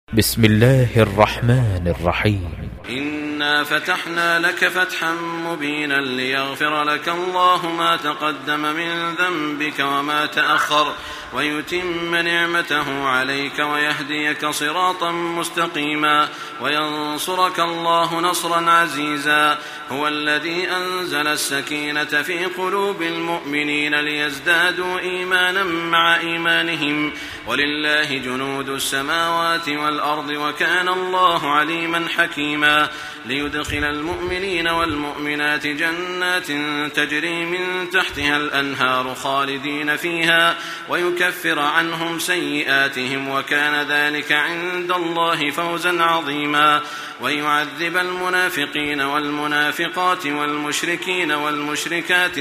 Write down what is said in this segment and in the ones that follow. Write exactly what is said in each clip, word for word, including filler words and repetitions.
بسم الله الرحمن الرحيم. إنا فتحنا لك فتحا مبينا ليغفر لك الله ما تقدم من ذنبك وما تأخر ويتم نعمته عليك ويهديك صراطا مستقيما وينصرك الله نصرا عزيزا. هو الذي أنزل السكينة في قلوب المؤمنين ليزدادوا إيمانا مع إيمانهم ولله جنود السماوات والأرض وكان الله عليما حكيما. ليدخل المؤمنين والمؤمنات جنات تجري من تحتها الأنهار خالدين فيها ويكفر عنهم سيئاتهم وكان ذلك عند الله فوزا عظيما. ويعذب المنافقين والمنافقات والمشركين والمشركات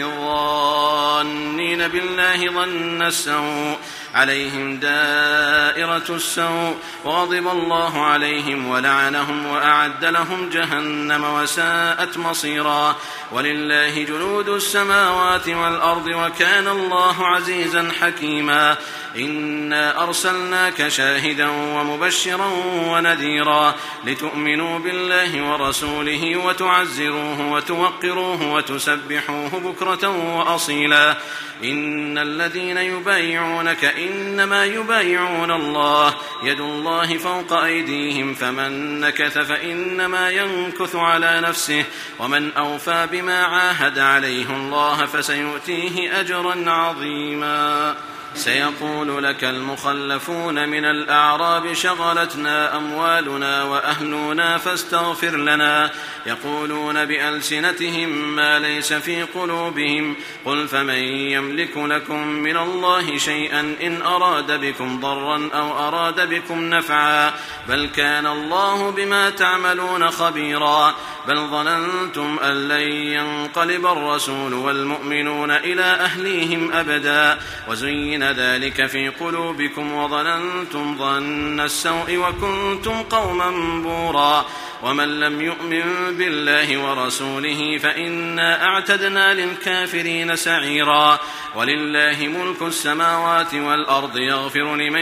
الظانين بالله ظن السوء عليهم دائرة السوء وغضب الله عليهم ولعنهم وأعد لهم جهنم وساءت مصيرا. ولله جنود السماوات والأرض وكان الله عزيزا حكيما. إنا أرسلناك شاهدا ومبشرا ونذيرا لتؤمنوا بالله ورسوله وتعزروه وتوقروه وتسبحوه بكرة وأصيلا. إن الذين يبايعونك إنما يبايعون الله يد الله فوق أيديهم فمن نكث فإنما ينكث على نفسه ومن أوفى بما عاهد عليه الله فسيؤتيه أجرا عظيما. سيقول لك المخلفون من الأعراب شغلتنا أموالنا وأهلنا فاستغفر لنا يقولون بألسنتهم ما ليس في قلوبهم قل فمن يملك لكم من الله شيئا إن أراد بكم ضرا أو أراد بكم نفعا بل كان الله بما تعملون خبيرا. بل ظننتم أن لن ينقلب الرسول والمؤمنون إلى أهليهم أبدا وزين ذلك في قلوبكم وظننتم ظن السوء وكنتم قوما بورا. ومن لم يؤمن بالله ورسوله فإنا أعتدنا للكافرين سعيرا. ولله ملك السماوات والأرض يغفر لمن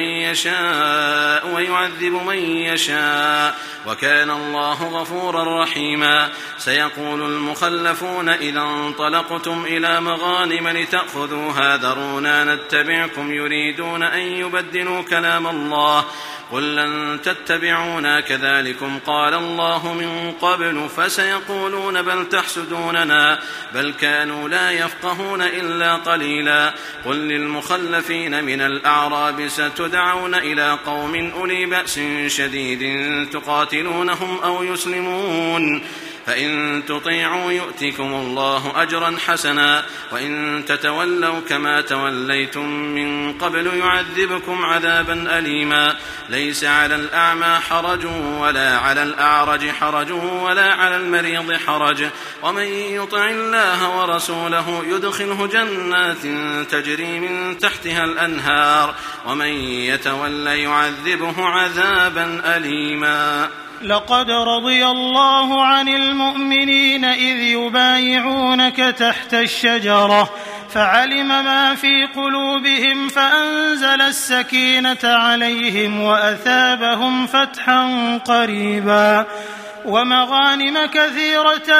يشاء ويعذب من يشاء وكان الله غفورا رحيما. سيقول المخلفون إذا انطلقتم إلى مغانم لتأخذوها ذرونا نتبعكم يريدون أن يبدلوا كلام الله قل لن تتبعونا كذلكم قال الله من قبل فسيقولون بل تحسدوننا بل كانوا لا يفقهون إلا قليلا. قل للمخلفين من الأعراب ستدعون إلى قوم أولي بأس شديد تقاتلونهم أو يسلمون فإن تطيعوا يؤتكم الله أجرا حسنا وإن تتولوا كما توليتم من قبل يعذبكم عذابا أليما. ليس على الأعمى حرج ولا على الأعرج حرج ولا على المريض حرج ومن يطع الله ورسوله يدخله جنات تجري من تحتها الأنهار ومن يتولى يعذبه عذابا أليما. لقد رضي الله عن المؤمنين إذ يبايعونك تحت الشجرة فعلم ما في قلوبهم فأنزل السكينة عليهم وأثابهم فتحا قريبا ومغانم كثيرة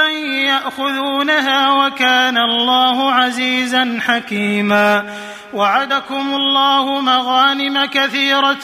يأخذونها وكان الله عزيزا حكيما. وعدكم الله مغانم كثيرة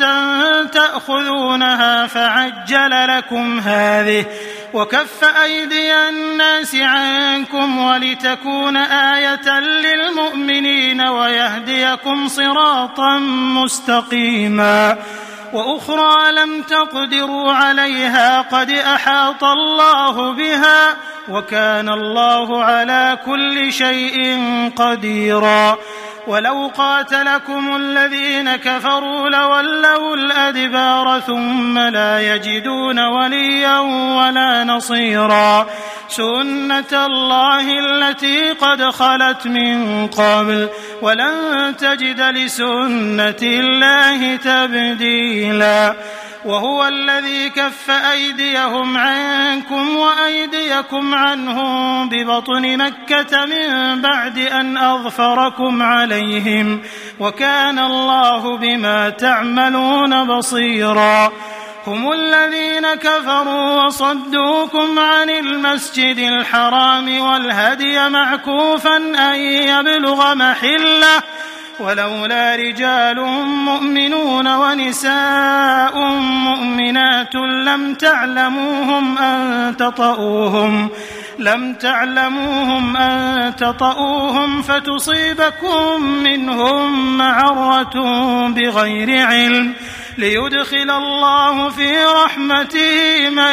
تأخذونها فعجل لكم هذه وكف أيدي الناس عنكم ولتكون آية للمؤمنين ويهديكم صراطا مستقيما. وأخرى لم تقدروا عليها قد أحاط الله بها وكان الله على كل شيء قديرا. ولو قاتلكم الذين كفروا لولوا الأدبار ثم لا يجدون وليا ولا نصيرا. سنة الله التي قد خلت من قبل ولن تجد لسنة الله تبديلا. وهو الذي كف أيديهم عنكم وأيديكم عنهم ببطن مكة من بعد أن أظفركم عليهم وكان الله بما تعملون بصيرا. هم الذين كفروا وصدوكم عن المسجد الحرام والهدي معكوفا أن يبلغ محله ولولا رجال مؤمنون ونساء مؤمنات لم تعلموهم أن تطؤوهم لم تعلموهم أن تطؤوهم فتصيبكم منهم معرة بغير علم ليدخل الله في رحمته من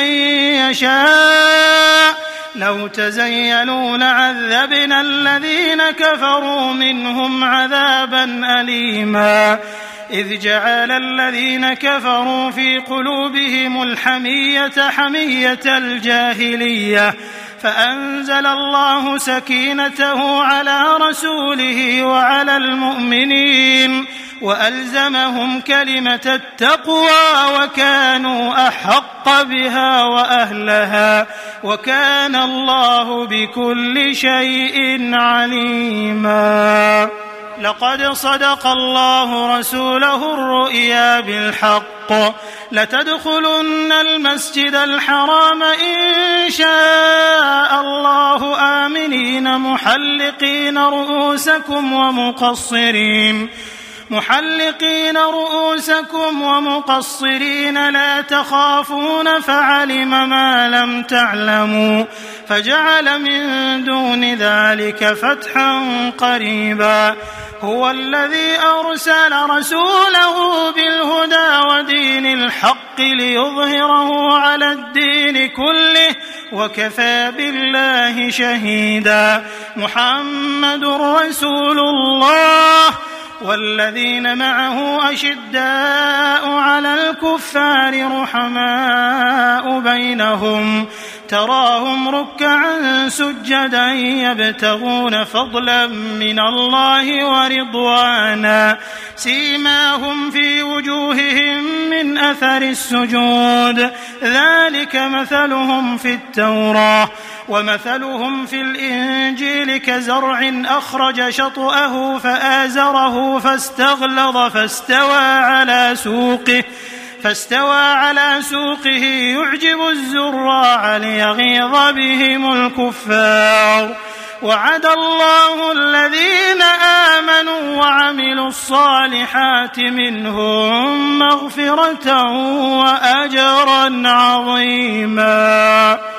يشاء لو تزيلوا لعذبنا الذين كفروا منهم عذابا أليما إذ جعل الذين كفروا في قلوبهم الحمية حمية الجاهلية فأنزل الله سكينته على رسوله وعلى المؤمنين وألزمهم كلمة التقوى وكانوا أحق بها وأهلها وكان الله بكل شيء عليما. لقد صدق الله رسوله الرؤيا بالحق لتدخلن المسجد الحرام إن شاء الله آمنين محلقين رؤوسكم ومقصرين محلقين رؤوسكم ومقصرين لا تخافون فعلم ما لم تعلموا فجعل من دون ذلك فتحا قريبا. هو الذي أرسل رسوله بالهدى ودين الحق ليظهره على الدين كله وكفى بالله شهيدا. محمد رسول الله والذين معه أشداء على الكفار رحماء بينهم تراهم ركعا سجدا يبتغون فضلا من الله ورضوانا سيماهم في وجوههم من أثر السجود ذلك مثلهم في التوراة ومثلهم في الإنجيل كزرع أخرج شطأه فآزره فاستغلظ فاستوى على سوقه فاستوى على سوقه يعجب الزراع ليغيظ بهم الكفار. وعد الله الذين آمنوا وعملوا الصالحات منهم مغفرة وأجرا عظيما.